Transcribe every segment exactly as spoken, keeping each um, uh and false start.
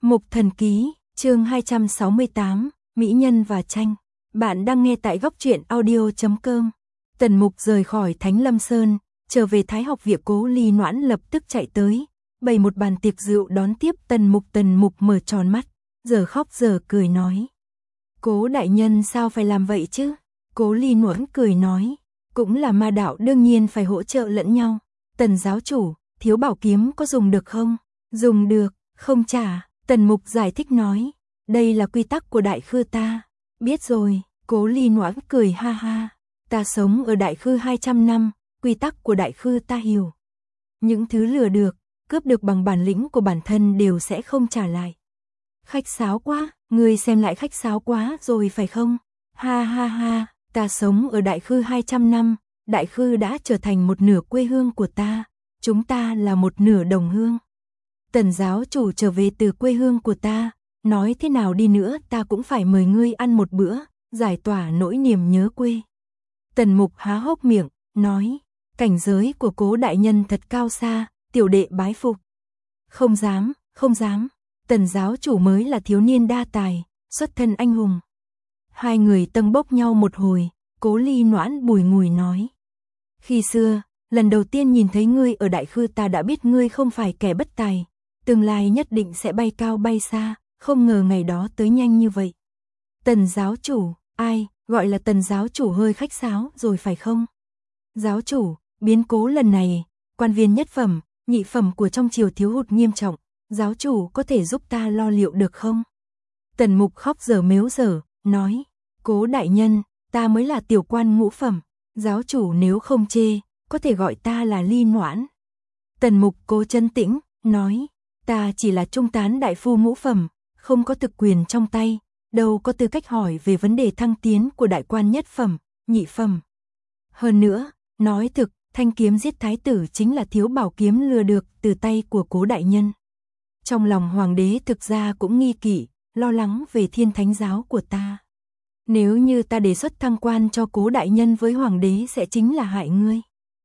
Mục Thần Ký, chương hai trăm sáu mươi tám, Mỹ Nhân và Tranh. Bạn đang nghe tại góc truyện audio chấm com. Tần Mục rời khỏi Thánh Lâm Sơn, trở về Thái Học Viện. Cố Ly Noãn lập tức chạy tới, bày một bàn tiệc rượu đón tiếp Tần Mục. Tần Mục mở tròn mắt, giờ khóc giờ cười nói: Cố đại nhân sao phải làm vậy chứ? Cố Ly Noãn cười nói: cũng là ma đạo đương nhiên phải hỗ trợ lẫn nhau. Tần giáo chủ, thiếu bảo kiếm có dùng được không? Dùng được, không trả. Tần Mục giải thích nói: đây là quy tắc của Đại Khư ta. Biết rồi. Cố Ly Noãn cười ha ha: ta sống ở Đại Khư hai trăm năm, quy tắc của Đại Khư ta hiểu. Những thứ lừa được, cướp được bằng bản lĩnh của bản thân đều sẽ không trả lại. Khách sáo quá, ngươi xem lại khách sáo quá rồi phải không? Ha ha ha, ta sống ở Đại Khư hai trăm năm, Đại Khư đã trở thành một nửa quê hương của ta, chúng ta là một nửa đồng hương. Tần giáo chủ trở về từ quê hương của ta, nói thế nào đi nữa ta cũng phải mời ngươi ăn một bữa, giải tỏa nỗi niềm nhớ quê. Tần Mục há hốc miệng, nói: cảnh giới của Cố đại nhân thật cao xa, tiểu đệ bái phục. Không dám, không dám, Tần giáo chủ mới là thiếu niên đa tài, xuất thân anh hùng. Hai người tâng bốc nhau một hồi, Cố Ly Noãn bùi ngùi nói: khi xưa, lần đầu tiên nhìn thấy ngươi ở Đại Khư ta đã biết ngươi không phải kẻ bất tài, tương lai nhất định sẽ bay cao bay xa, không ngờ ngày đó tới nhanh như vậy. Tần giáo chủ, ai, gọi là Tần giáo chủ hơi khách sáo rồi phải không? Giáo chủ, biến cố lần này, quan viên nhất phẩm, nhị phẩm của trong triều thiếu hụt nghiêm trọng, giáo chủ có thể giúp ta lo liệu được không? Tần Mục khóc dở mếu dở, nói: Cố đại nhân, ta mới là tiểu quan ngũ phẩm, giáo chủ nếu không chê, có thể gọi ta là Ly Noãn. Tần Mục cố trấn tĩnh, nói: ta chỉ là trung tán đại phu ngũ phẩm, không có thực quyền trong tay, đâu có tư cách hỏi về vấn đề thăng tiến của đại quan nhất phẩm, nhị phẩm. Hơn nữa, nói thực, thanh kiếm giết thái tử chính là thiếu bảo kiếm lừa được từ tay của Cố đại nhân. Trong lòng hoàng đế thực ra cũng nghi kỵ, lo lắng về thiên thánh giáo của ta. Nếu như ta đề xuất thăng quan cho Cố đại nhân với hoàng đế sẽ chính là hại ngươi.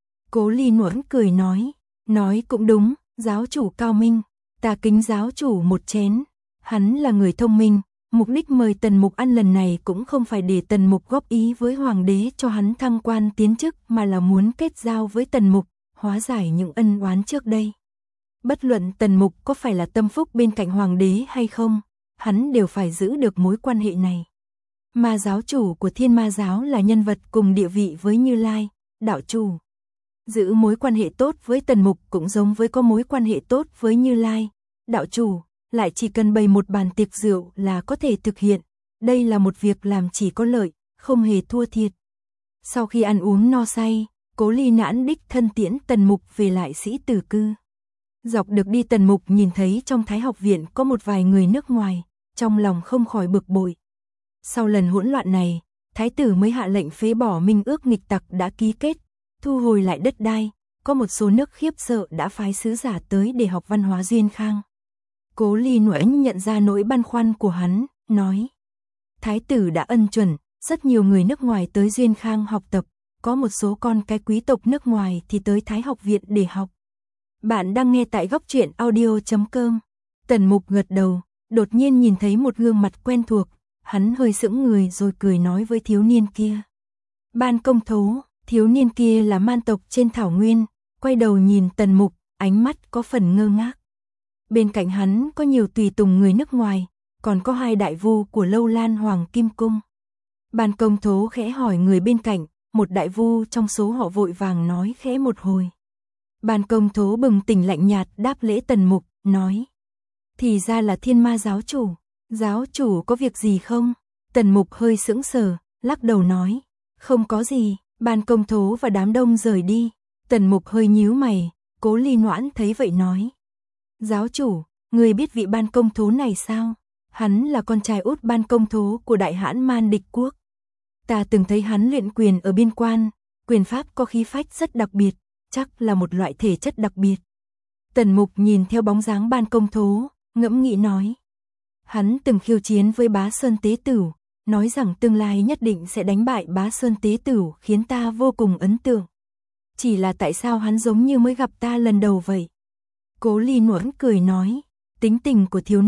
Cố Ly Noãn cười nói: nói cũng đúng, giáo chủ cao minh, ta kính giáo chủ một chén. Hắn là người thông minh, mục đích mời Tần Mục ăn lần này cũng không phải để Tần Mục góp ý với hoàng đế cho hắn thăng quan tiến chức, mà là muốn kết giao với Tần Mục, hóa giải những ân oán trước đây. Bất luận Tần Mục có phải là tâm phúc bên cạnh hoàng đế hay không, hắn đều phải giữ được mối quan hệ này. Ma giáo chủ của Thiên Ma giáo là nhân vật cùng địa vị với Như Lai, đạo chủ. Giữ mối quan hệ tốt với Tần Mục cũng giống với có mối quan hệ tốt với Như Lai, đạo chủ, lại chỉ cần bày một bàn tiệc rượu là có thể thực hiện. Đây là một việc làm chỉ có lợi, không hề thua thiệt. Sau khi ăn uống no say, Cố Ly Noãn đích thân tiễn Tần Mục về lại Sĩ Tử Cư. Dọc được đi Tần Mục nhìn thấy trong Thái Học Viện có một vài người nước ngoài, trong lòng không khỏi bực bội. Sau lần hỗn loạn này, Thái tử mới hạ lệnh phế bỏ minh ước nghịch tặc đã ký kết, thu hồi lại đất đai, có một số nước khiếp sợ đã phái sứ giả tới để học văn hóa Duyên Khang. Cố Ly Noãn nhận ra nỗi băn khoăn của hắn, nói: Thái tử đã ân chuẩn, rất nhiều người nước ngoài tới Duyên Khang học tập, có một số con cái quý tộc nước ngoài thì tới Thái Học Viện để học. Bạn đang nghe tại góc truyện audio chấm com. Tần Mục gật đầu, đột nhiên nhìn thấy một gương mặt quen thuộc, hắn hơi sững người rồi cười nói với thiếu niên kia: Ban Công Thố. Thiếu niên kia là man tộc trên thảo nguyên, quay đầu nhìn Tần Mục, ánh mắt có phần ngơ ngác. Bên cạnh hắn có nhiều tùy tùng người nước ngoài, còn có hai đại vu của Lâu Lan Hoàng Kim Cung. Ban Công Thố khẽ hỏi người bên cạnh, một đại vu trong số họ vội vàng nói khẽ một hồi. Ban Công Thố bừng tỉnh lạnh nhạt đáp lễ Tần Mục, nói: thì ra là Thiên Ma giáo chủ, giáo chủ có việc gì không? Tần Mục hơi sững sờ, lắc đầu nói: không có gì. Ban Công Thố và đám đông rời đi. Tần Mục hơi nhíu mày, Cố Ly Noãn thấy vậy nói: giáo chủ, người biết vị Ban Công Thố này sao? Hắn là con trai út Ban Công Thố của Đại Hãn Man Địch Quốc. Ta từng thấy hắn luyện quyền ở biên quan, quyền pháp có khí phách rất đặc biệt, chắc là một loại thể chất đặc biệt. Tần Mục nhìn theo bóng dáng Ban Công Thố, ngẫm nghĩ nói: hắn từng khiêu chiến với Bá Sơn Tế Tửu, nói rằng tương lai nhất định sẽ đánh bại Bá Sơn Tế Tửu, khiến ta vô cùng ấn tượng. Chỉ là tại sao hắn giống như mới gặp ta lần đầu vậy? Cố Ly Noãn cười nói: tính tình của thiếu niên,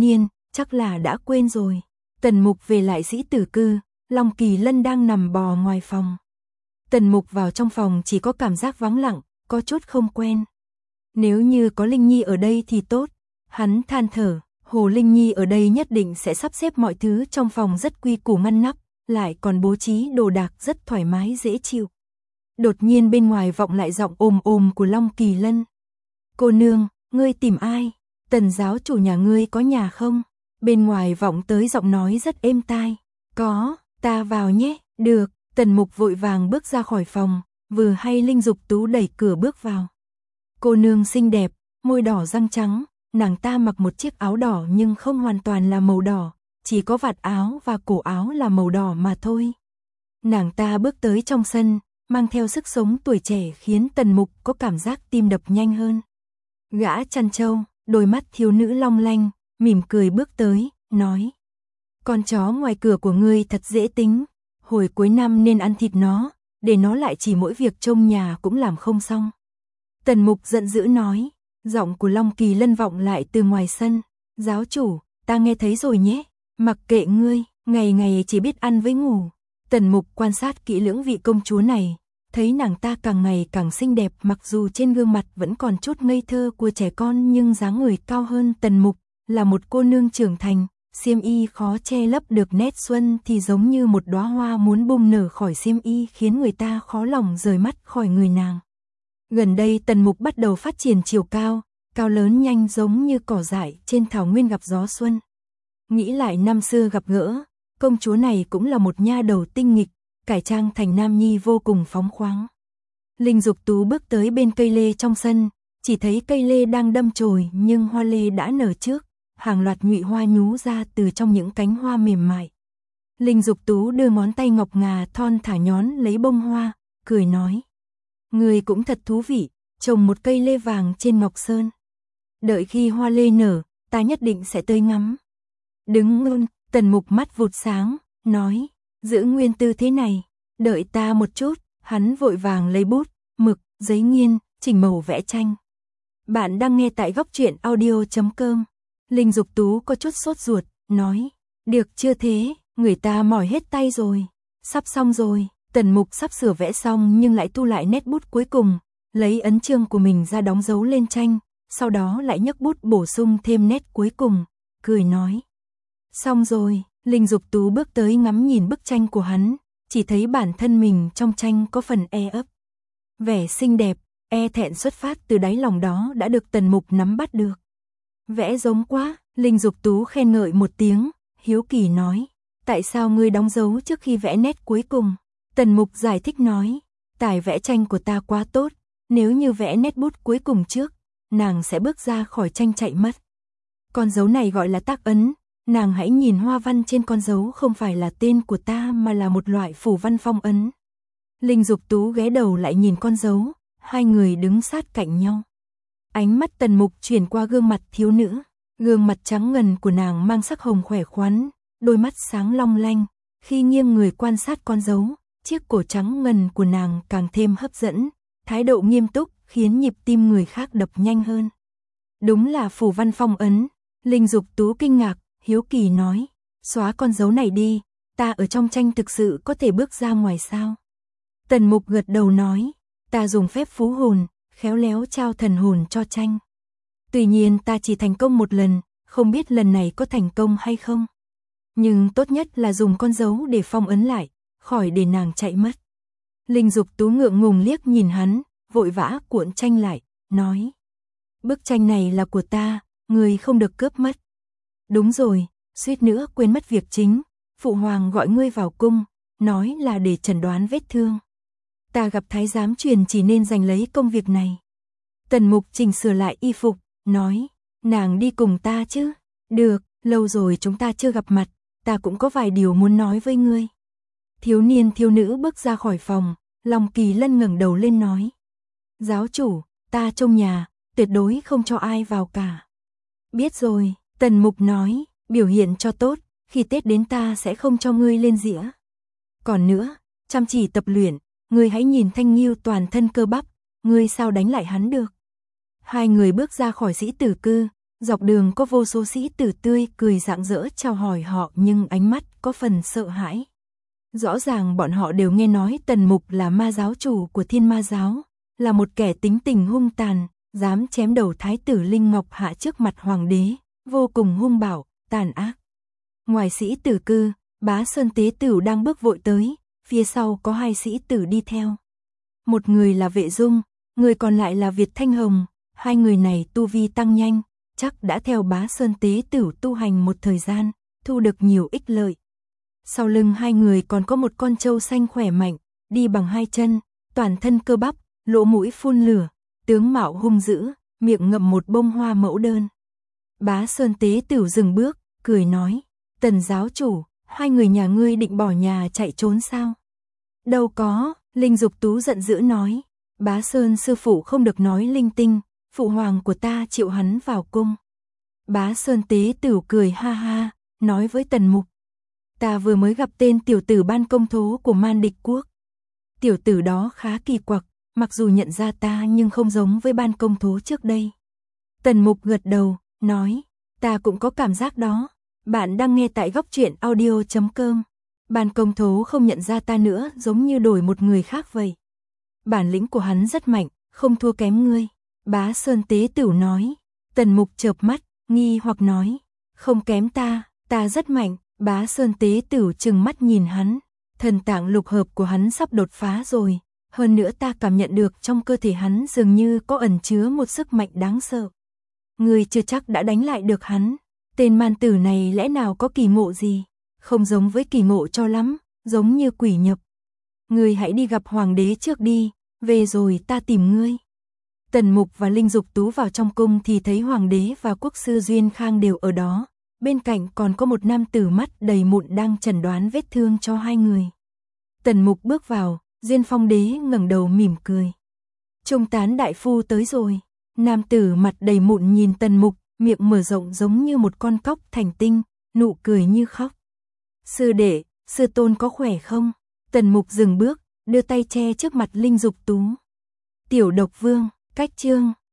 chắc là đã quên rồi. Tần Mục về lại sĩ tử cư, Long Kỳ Lân đang nằm bò ngoài phòng. Tần Mục vào trong phòng chỉ có cảm giác vắng lặng, có chút không quen. Nếu như có Linh Nhi ở đây thì tốt, hắn than thở, Hồ Linh Nhi ở đây nhất định sẽ sắp xếp mọi thứ trong phòng rất quy củ ngăn nắp, lại còn bố trí đồ đạc rất thoải mái dễ chịu. Đột nhiên bên ngoài vọng lại giọng ồm ồm của Long Kỳ Lân. Cô nương, ngươi tìm ai? Tần giáo chủ nhà ngươi có nhà không? Bên ngoài vọng tới giọng nói rất êm tai. Có, ta vào nhé. Được. Tần Mục vội vàng bước ra khỏi phòng, vừa hay Linh Dục Tú đẩy cửa bước vào. Cô nương xinh đẹp, môi đỏ răng trắng, nàng ta mặc một chiếc áo đỏ nhưng không hoàn toàn là màu đỏ, chỉ có vạt áo và cổ áo là màu đỏ mà thôi. Nàng ta bước tới trong sân, mang theo sức sống tuổi trẻ khiến Tần Mục có cảm giác tim đập nhanh hơn. Gã chăn trâu, đôi mắt thiếu nữ long lanh, mỉm cười bước tới, nói: Con chó ngoài cửa của ngươi thật dễ tính, hồi cuối năm nên ăn thịt nó, để nó lại chỉ mỗi việc trông nhà cũng làm không xong. Tần Mục giận dữ nói, giọng của Long Kỳ Lân vọng lại từ ngoài sân, giáo chủ, ta nghe thấy rồi nhé, mặc kệ ngươi, ngày ngày chỉ biết ăn với ngủ. Tần Mục quan sát kỹ lưỡng vị công chúa này, thấy nàng ta càng ngày càng xinh đẹp, mặc dù trên gương mặt vẫn còn chút ngây thơ của trẻ con nhưng dáng người cao hơn Tần Mục, là một cô nương trưởng thành, xiêm y khó che lấp được nét xuân thì giống như một đóa hoa muốn bung nở khỏi xiêm y khiến người ta khó lòng rời mắt khỏi người nàng. Gần đây Tần Mục bắt đầu phát triển chiều cao, cao lớn nhanh giống như cỏ dại trên thảo nguyên gặp gió xuân. Nghĩ lại năm xưa gặp gỡ, công chúa này cũng là một nha đầu tinh nghịch, cải trang thành nam nhi vô cùng phóng khoáng. Linh Dục Tú bước tới bên cây lê trong sân, chỉ thấy cây lê đang đâm chồi nhưng hoa lê đã nở trước, hàng loạt nhụy hoa nhú ra từ trong những cánh hoa mềm mại. Linh Dục Tú đưa ngón tay ngọc ngà thon thả nhón lấy bông hoa, cười nói: Người cũng thật thú vị, trồng một cây lê vàng trên ngọc sơn. Đợi khi hoa lê nở, ta nhất định sẽ tới ngắm. Đứng ngưng, Tần Mục mắt vụt sáng, nói: Giữ nguyên tư thế này, đợi ta một chút. Hắn vội vàng lấy bút, mực, giấy nghiên, chỉnh màu vẽ tranh. Bạn đang nghe tại góc truyện audio chấm com. Linh Dục Tú có chút sốt ruột, nói: Được chưa thế, người ta mỏi hết tay rồi. Sắp xong rồi. Tần Mục sắp sửa vẽ xong nhưng lại thu lại nét bút cuối cùng, lấy ấn chương của mình ra đóng dấu lên tranh, sau đó lại nhấc bút bổ sung thêm nét cuối cùng, cười nói: Xong rồi. Linh Dục Tú bước tới ngắm nhìn bức tranh của hắn, chỉ thấy bản thân mình trong tranh có phần e ấp. Vẻ xinh đẹp, e thẹn xuất phát từ đáy lòng đó đã được Tần Mục nắm bắt được. Vẽ giống quá. Linh Dục Tú khen ngợi một tiếng, hiếu kỳ nói: Tại sao ngươi đóng dấu trước khi vẽ nét cuối cùng? Tần Mục giải thích nói: Tài vẽ tranh của ta quá tốt, nếu như vẽ nét bút cuối cùng trước, nàng sẽ bước ra khỏi tranh chạy mất. Con dấu này gọi là tác ấn, nàng hãy nhìn hoa văn trên con dấu không phải là tên của ta mà là một loại phù văn phong ấn. Linh Dục Tú ghé đầu lại nhìn con dấu, hai người đứng sát cạnh nhau. Ánh mắt Tần Mục chuyển qua gương mặt thiếu nữ, gương mặt trắng ngần của nàng mang sắc hồng khỏe khoắn, đôi mắt sáng long lanh, khi nghiêng người quan sát con dấu, chiếc cổ trắng ngần của nàng càng thêm hấp dẫn, thái độ nghiêm túc khiến nhịp tim người khác đập nhanh hơn. Đúng là phù văn phong ấn. Linh Dục Tú kinh ngạc, hiếu kỳ nói: Xóa con dấu này đi, ta ở trong tranh thực sự có thể bước ra ngoài sao? Tần Mục gật đầu nói: Ta dùng phép phú hồn, khéo léo trao thần hồn cho tranh. Tuy nhiên ta chỉ thành công một lần, không biết lần này có thành công hay không. Nhưng tốt nhất là dùng con dấu để phong ấn lại, khỏi để nàng chạy mất. Linh Dục Tú ngượng ngùng liếc nhìn hắn, vội vã cuộn tranh lại, nói: Bức tranh này là của ta, người không được cướp mất. Đúng rồi, suýt nữa quên mất việc chính, phụ hoàng gọi ngươi vào cung, nói là để chẩn đoán vết thương. Ta gặp thái giám truyền chỉ nên giành lấy công việc này. Tần Mục chỉnh sửa lại y phục, nói: Nàng đi cùng ta chứ? Được, lâu rồi chúng ta chưa gặp mặt, ta cũng có vài điều muốn nói với ngươi. Thiếu niên thiếu nữ bước ra khỏi phòng, Long Kỳ Lân ngẩng đầu lên nói: Giáo chủ, ta trong nhà, tuyệt đối không cho ai vào cả. Biết rồi. Tần Mục nói: Biểu hiện cho tốt, khi Tết đến ta sẽ không cho ngươi lên dĩa. Còn nữa, chăm chỉ tập luyện, ngươi hãy nhìn Thanh Nghiêu toàn thân cơ bắp, ngươi sao đánh lại hắn được. Hai người bước ra khỏi sĩ tử cư, Dọc đường có vô số sĩ tử tươi cười rạng rỡ chào hỏi họ nhưng ánh mắt có phần sợ hãi. Rõ ràng bọn họ đều nghe nói Tần Mục là ma giáo chủ của Thiên Ma giáo, là một kẻ tính tình hung tàn, dám chém đầu thái tử Linh Ngọc Hạ trước mặt hoàng đế, vô cùng hung bạo, tàn ác. Ngoài sĩ tử cư, Bá Sơn Tế Tửu đang bước vội tới, phía sau có hai sĩ tử đi theo. Một người là Vệ Dung, người còn lại là Việt Thanh Hồng, hai người này tu vi tăng nhanh, chắc đã theo Bá Sơn Tế Tửu tu hành một thời gian, thu được nhiều ích lợi. Sau lưng hai người còn có một con trâu xanh khỏe mạnh, đi bằng hai chân, toàn thân cơ bắp, lỗ mũi phun lửa, tướng mạo hung dữ, miệng ngậm một bông hoa mẫu đơn. Bá Sơn Tế Tửu dừng bước, cười nói, Tần giáo chủ, hai người nhà ngươi định bỏ nhà chạy trốn sao? Đâu có, Linh Dục Tú giận dữ nói, Bá Sơn sư phụ không được nói linh tinh, phụ hoàng của ta triệu hắn vào cung. Bá Sơn Tế Tửu cười ha ha, nói với Tần Mục, ta vừa mới gặp tên tiểu tử ban công thố của Man Địch Quốc. Tiểu tử đó khá kỳ quặc, mặc dù nhận ra ta nhưng không giống với ban công thố trước đây. Tần Mục gật đầu, nói, ta cũng có cảm giác đó. Bạn đang nghe tại góc truyện audio chấm com. Ban công thố không nhận ra ta nữa giống như đổi một người khác vậy. Bản lĩnh của hắn rất mạnh, không thua kém ngươi. Bá Sơn Tế Tửu nói. Tần Mục chợp mắt, nghi hoặc nói, không kém ta, ta rất mạnh. Bá Sơn Tế Tửu trừng mắt nhìn hắn, thần tạng lục hợp của hắn sắp đột phá rồi, hơn nữa ta cảm nhận được trong cơ thể hắn dường như có ẩn chứa một sức mạnh đáng sợ. Ngươi chưa chắc đã đánh lại được hắn, tên man tử này lẽ nào có kỳ ngộ gì, không giống với kỳ ngộ cho lắm, giống như quỷ nhập. Ngươi hãy đi gặp hoàng đế trước đi, về rồi ta tìm ngươi. Tần Mục và Linh Dục Tú vào trong cung thì thấy hoàng đế và quốc sư Duyên Khang đều ở đó. Bên cạnh còn có một nam tử mắt đầy mụn đang chẩn đoán vết thương cho hai người. Tần Mục bước vào, Duyên Phong đế ngẩng đầu mỉm cười. Trung Tán đại phu tới rồi. Nam tử mặt đầy mụn nhìn Tần Mục, miệng mở rộng giống như một con cóc thành tinh, nụ cười như khóc. Sư đệ, sư tôn có khỏe không? Tần Mục dừng bước, đưa tay che trước mặt Linh Dục Tú. Tiểu Độc Vương, cách chương.